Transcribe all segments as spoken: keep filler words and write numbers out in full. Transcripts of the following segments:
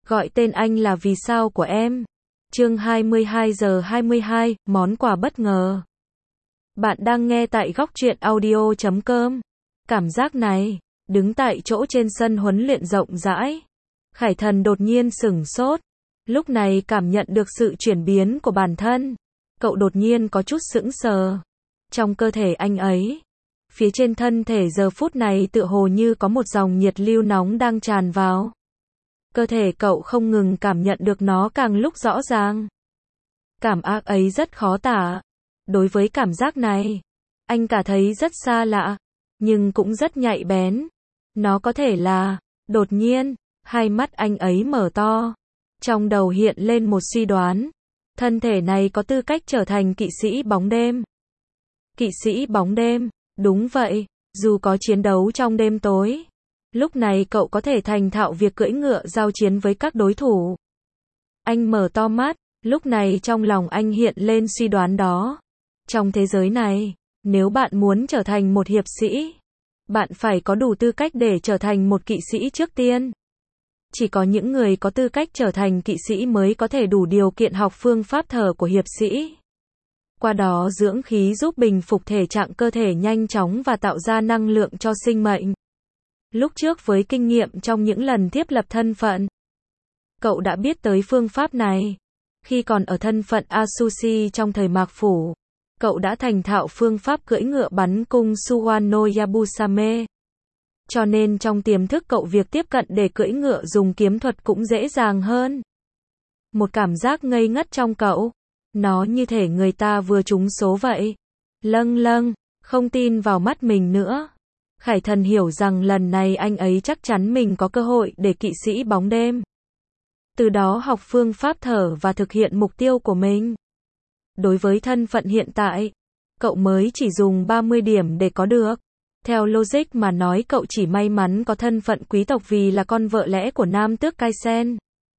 Gọi tên anh là vì sao của em. Chương hai mươi hai giờ hai mươi hai, món quà bất ngờ. Bạn đang nghe tại góc truyện audio chấm com. Cảm giác này, đứng tại chỗ trên sân huấn luyện rộng rãi, Khải Thần đột nhiên sửng sốt. Lúc này cảm nhận được sự chuyển biến của bản thân, cậu đột nhiên có chút sững sờ. Trong cơ thể anh ấy, phía trên thân thể giờ phút này tựa hồ như có một dòng nhiệt lưu nóng đang tràn vào. Cơ thể cậu không ngừng cảm nhận được nó càng lúc rõ ràng. Cảm giác ấy rất khó tả. Đối với cảm giác này, anh cả thấy rất xa lạ, nhưng cũng rất nhạy bén. Nó có thể là, đột nhiên, hai mắt anh ấy mở to. Trong đầu hiện lên một suy đoán. Thân thể này có tư cách trở thành kỵ sĩ bóng đêm. Kỵ sĩ bóng đêm, đúng vậy, dù có chiến đấu trong đêm tối, lúc này cậu có thể thành thạo việc cưỡi ngựa giao chiến với các đối thủ. Anh mở to mắt, lúc này trong lòng anh hiện lên suy đoán đó. Trong thế giới này, nếu bạn muốn trở thành một hiệp sĩ, bạn phải có đủ tư cách để trở thành một kỵ sĩ trước tiên. Chỉ có những người có tư cách trở thành kỵ sĩ mới có thể đủ điều kiện học phương pháp thở của hiệp sĩ. Qua đó dưỡng khí giúp bình phục thể trạng cơ thể nhanh chóng và tạo ra năng lượng cho sinh mệnh. Lúc trước với kinh nghiệm trong những lần thiết lập thân phận, cậu đã biết tới phương pháp này. Khi còn ở thân phận Asushi trong thời Mạc Phủ, cậu đã thành thạo phương pháp cưỡi ngựa bắn cung Suwano Yabusame. Cho nên trong tiềm thức cậu việc tiếp cận để cưỡi ngựa dùng kiếm thuật cũng dễ dàng hơn. Một cảm giác ngây ngất trong cậu. Nó như thể người ta vừa trúng số vậy. Lâng lâng, không tin vào mắt mình nữa. Khải Thần hiểu rằng lần này anh ấy chắc chắn mình có cơ hội để kỵ sĩ bóng đêm. Từ đó học phương pháp thở và thực hiện mục tiêu của mình. Đối với thân phận hiện tại, cậu mới chỉ dùng ba mươi điểm để có được. Theo logic mà nói cậu chỉ may mắn có thân phận quý tộc vì là con vợ lẽ của Nam Tước Kaisen.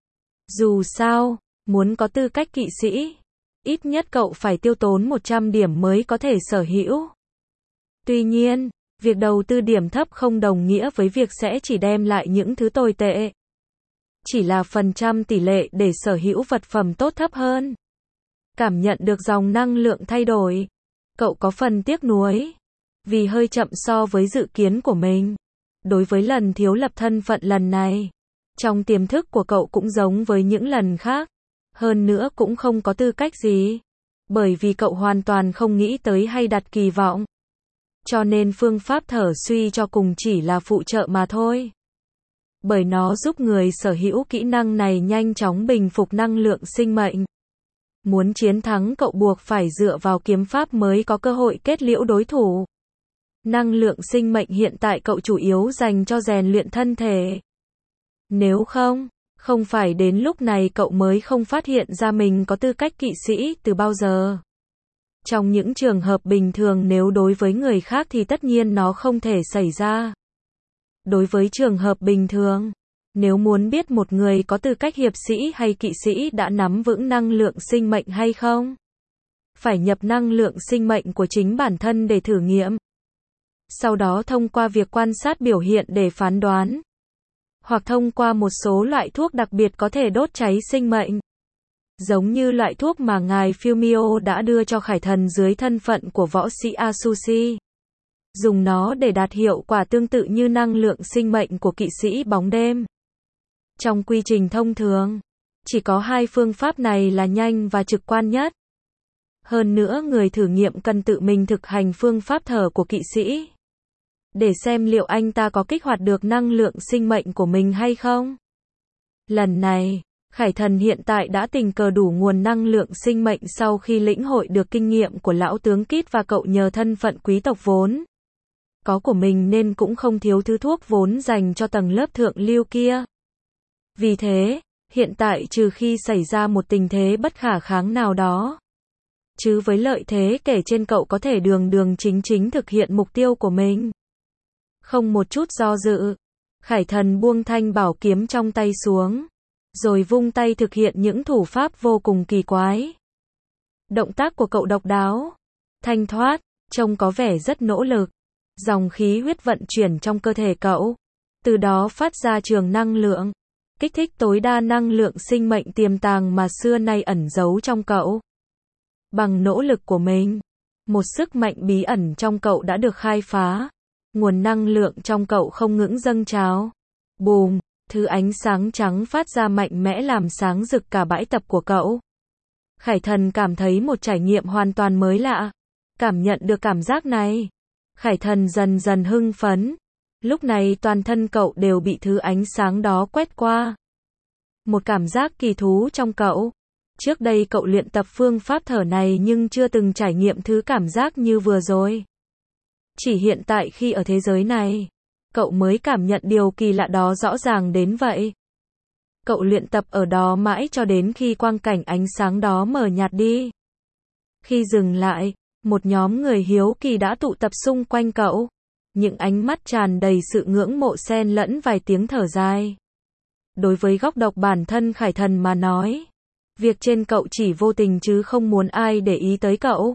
Dù sao, muốn có tư cách kỵ sĩ, ít nhất cậu phải tiêu tốn một trăm điểm mới có thể sở hữu. Tuy nhiên, việc đầu tư điểm thấp không đồng nghĩa với việc sẽ chỉ đem lại những thứ tồi tệ. Chỉ là phần trăm tỷ lệ để sở hữu vật phẩm tốt thấp hơn. Cảm nhận được dòng năng lượng thay đổi, cậu có phần tiếc nuối. Vì hơi chậm so với dự kiến của mình. Đối với lần thiếu lập thân phận lần này, trong tiềm thức của cậu cũng giống với những lần khác. Hơn nữa cũng không có tư cách gì. Bởi vì cậu hoàn toàn không nghĩ tới hay đặt kỳ vọng. Cho nên phương pháp thở suy cho cùng chỉ là phụ trợ mà thôi. Bởi nó giúp người sở hữu kỹ năng này nhanh chóng bình phục năng lượng sinh mệnh. Muốn chiến thắng cậu buộc phải dựa vào kiếm pháp mới có cơ hội kết liễu đối thủ. Năng lượng sinh mệnh hiện tại cậu chủ yếu dành cho rèn luyện thân thể. Nếu không, không phải đến lúc này cậu mới không phát hiện ra mình có tư cách kỵ sĩ từ bao giờ. Trong những trường hợp bình thường nếu đối với người khác thì tất nhiên nó không thể xảy ra. Đối với trường hợp bình thường, nếu muốn biết một người có tư cách hiệp sĩ hay kỵ sĩ đã nắm vững năng lượng sinh mệnh hay không, phải nhập năng lượng sinh mệnh của chính bản thân để thử nghiệm. Sau đó thông qua việc quan sát biểu hiện để phán đoán. Hoặc thông qua một số loại thuốc đặc biệt có thể đốt cháy sinh mệnh. Giống như loại thuốc mà ngài Fumio đã đưa cho Khải Thần dưới thân phận của võ sĩ Asushi. Dùng nó để đạt hiệu quả tương tự như năng lượng sinh mệnh của kỵ sĩ bóng đêm. Trong quy trình thông thường, chỉ có hai phương pháp này là nhanh và trực quan nhất. Hơn nữa người thử nghiệm cần tự mình thực hành phương pháp thở của kỵ sĩ. Để xem liệu anh ta có kích hoạt được năng lượng sinh mệnh của mình hay không. Lần này, Khải Thần hiện tại đã tình cờ đủ nguồn năng lượng sinh mệnh sau khi lĩnh hội được kinh nghiệm của lão tướng Kit và cậu nhờ thân phận quý tộc vốn có của mình nên cũng không thiếu thứ thuốc vốn dành cho tầng lớp thượng lưu kia. Vì thế, hiện tại trừ khi xảy ra một tình thế bất khả kháng nào đó, chứ với lợi thế kể trên cậu có thể đường đường chính chính thực hiện mục tiêu của mình. Không một chút do dự, Khải Thần buông thanh bảo kiếm trong tay xuống, rồi vung tay thực hiện những thủ pháp vô cùng kỳ quái. Động tác của cậu độc đáo, thanh thoát, trông có vẻ rất nỗ lực. Dòng khí huyết vận chuyển trong cơ thể cậu, từ đó phát ra trường năng lượng. kích thích tối đa năng lượng sinh mệnh tiềm tàng mà xưa nay ẩn giấu trong cậu. Bằng nỗ lực của mình, một sức mạnh bí ẩn trong cậu đã được khai phá. Nguồn năng lượng trong cậu không ngừng dâng trào. Bùm, thứ ánh sáng trắng phát ra mạnh mẽ làm sáng rực cả bãi tập của cậu. Khải Thần cảm thấy một trải nghiệm hoàn toàn mới lạ. Cảm nhận được cảm giác này, Khải Thần dần dần hưng phấn. Lúc này toàn thân cậu đều bị thứ ánh sáng đó quét qua. Một cảm giác kỳ thú trong cậu. Trước đây cậu luyện tập phương pháp thở này nhưng chưa từng trải nghiệm thứ cảm giác như vừa rồi. Chỉ hiện tại khi ở thế giới này, cậu mới cảm nhận điều kỳ lạ đó rõ ràng đến vậy. Cậu luyện tập ở đó mãi cho đến khi quang cảnh ánh sáng đó mờ nhạt đi. Khi dừng lại, một nhóm người hiếu kỳ đã tụ tập xung quanh cậu. Những ánh mắt tràn đầy sự ngưỡng mộ xen lẫn vài tiếng thở dài. Đối với góc độc bản thân Khải Thần mà nói, việc trên cậu chỉ vô tình chứ không muốn ai để ý tới cậu.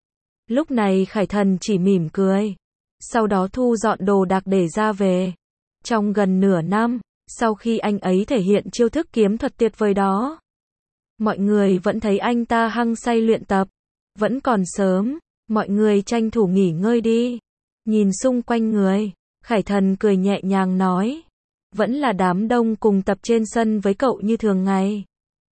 Lúc này Khải Thần chỉ mỉm cười. Sau đó thu dọn đồ đạc để ra về. Trong gần nửa năm, sau khi anh ấy thể hiện chiêu thức kiếm thuật tuyệt vời đó, mọi người vẫn thấy anh ta hăng say luyện tập. Vẫn còn sớm, mọi người tranh thủ nghỉ ngơi đi. Nhìn xung quanh người, Khải Thần cười nhẹ nhàng nói. Vẫn là đám đông cùng tập trên sân với cậu như thường ngày.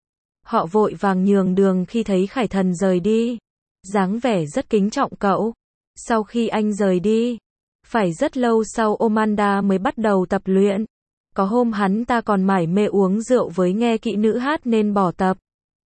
Họ vội vàng nhường đường khi thấy Khải Thần rời đi. Dáng vẻ rất kính trọng cậu. Sau khi anh rời đi, phải rất lâu sau Amanda mới bắt đầu tập luyện. Có hôm hắn ta còn mải mê uống rượu với nghe kỹ nữ hát nên bỏ tập.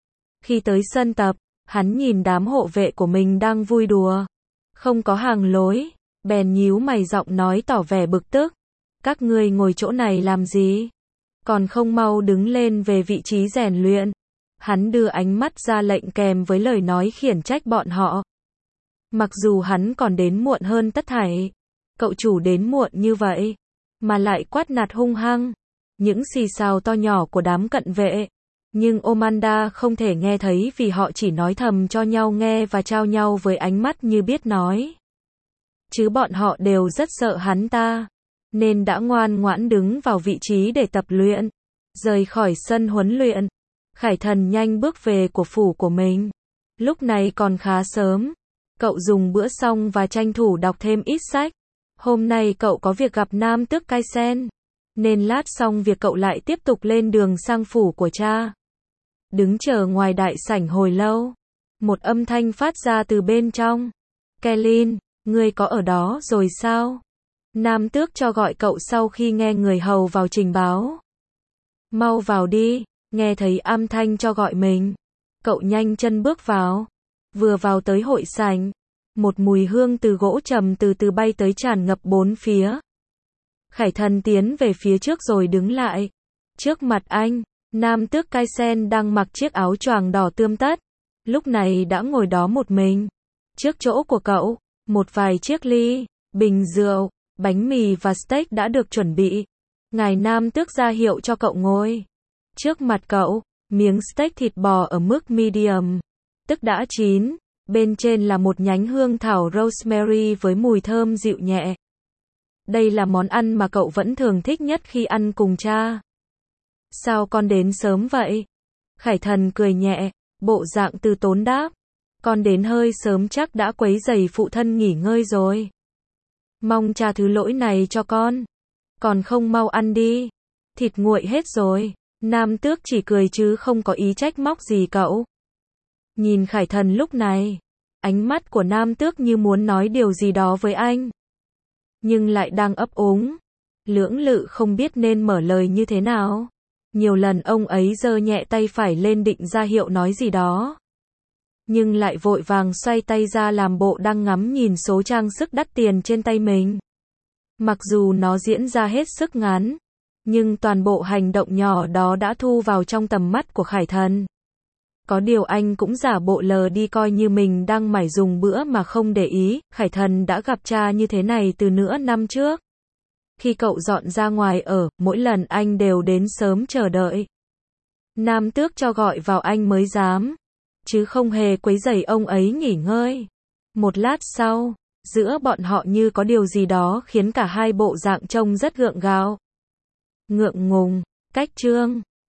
Khi tới sân tập, hắn nhìn đám hộ vệ của mình đang vui đùa. Không có hàng lối, bèn nhíu mày giọng nói tỏ vẻ bực tức. Các ngươi ngồi chỗ này làm gì? Còn không mau đứng lên về vị trí rèn luyện. Hắn đưa ánh mắt ra lệnh kèm với lời nói khiển trách bọn họ. Mặc dù hắn còn đến muộn hơn tất thảy, cậu chủ đến muộn như vậy, mà lại quát nạt hung hăng. Những xì xào to nhỏ của đám cận vệ. Nhưng Amanda không thể nghe thấy vì họ chỉ nói thầm cho nhau nghe và trao nhau với ánh mắt như biết nói. Chứ bọn họ đều rất sợ hắn ta, nên đã ngoan ngoãn đứng vào vị trí để tập luyện. Rời khỏi sân huấn luyện, Khải Thần nhanh bước về của phủ của mình. Lúc này còn khá sớm, cậu dùng bữa xong và tranh thủ đọc thêm ít sách. Hôm nay cậu có việc gặp Nam Tước Kaisen, nên lát xong việc cậu lại tiếp tục lên đường sang phủ của cha. Đứng chờ ngoài đại sảnh hồi lâu, một âm thanh phát ra từ bên trong. Kellin, ngươi có ở đó rồi sao? Nam Tước cho gọi cậu sau khi nghe người hầu vào trình báo. Mau vào đi, nghe thấy âm thanh cho gọi mình. Cậu nhanh chân bước vào. Vừa vào tới hội sảnh, một mùi hương từ gỗ trầm từ từ bay tới tràn ngập bốn phía. Khải Thần tiến về phía trước rồi đứng lại. Trước mặt anh, Nam Tước Kaisen đang mặc chiếc áo choàng đỏ tươm tất. Lúc này đã ngồi đó một mình. Trước chỗ của cậu, một vài chiếc ly, bình rượu, bánh mì và steak đã được chuẩn bị. Ngài Nam Tước ra hiệu cho cậu ngồi. Trước mặt cậu, miếng steak thịt bò ở mức medium, tức đã chín. Bên trên là một nhánh hương thảo rosemary với mùi thơm dịu nhẹ. Đây là món ăn mà cậu vẫn thường thích nhất khi ăn cùng cha. Sao con đến sớm vậy? Khải Thần cười nhẹ, bộ dạng từ tốn đáp. Con đến hơi sớm chắc đã quấy rầy phụ thân nghỉ ngơi rồi. Mong cha thứ lỗi này cho con. Còn không mau ăn đi. Thịt nguội hết rồi. Nam Tước chỉ cười chứ không có ý trách móc gì cậu. Nhìn Khải Thần lúc này, ánh mắt của Nam Tước như muốn nói điều gì đó với anh, nhưng lại đang ấp úng, lưỡng lự không biết nên mở lời như thế nào. Nhiều lần ông ấy giơ nhẹ tay phải lên định ra hiệu nói gì đó, nhưng lại vội vàng xoay tay ra làm bộ đang ngắm nhìn số trang sức đắt tiền trên tay mình. Mặc dù nó diễn ra hết sức ngắn, nhưng toàn bộ hành động nhỏ đó đã thu vào trong tầm mắt của Khải Thần. Có điều anh cũng giả bộ lờ đi coi như mình đang mải dùng bữa mà không để ý. Khải Thần đã gặp cha như thế này từ nửa năm trước. Khi cậu dọn ra ngoài ở, mỗi lần anh đều đến sớm chờ đợi. Nam Tước cho gọi vào anh mới dám, chứ không hề quấy rầy ông ấy nghỉ ngơi. Một lát sau, giữa bọn họ như có điều gì đó khiến cả hai bộ dạng trông rất gượng gạo. Ngượng ngùng, Cách chương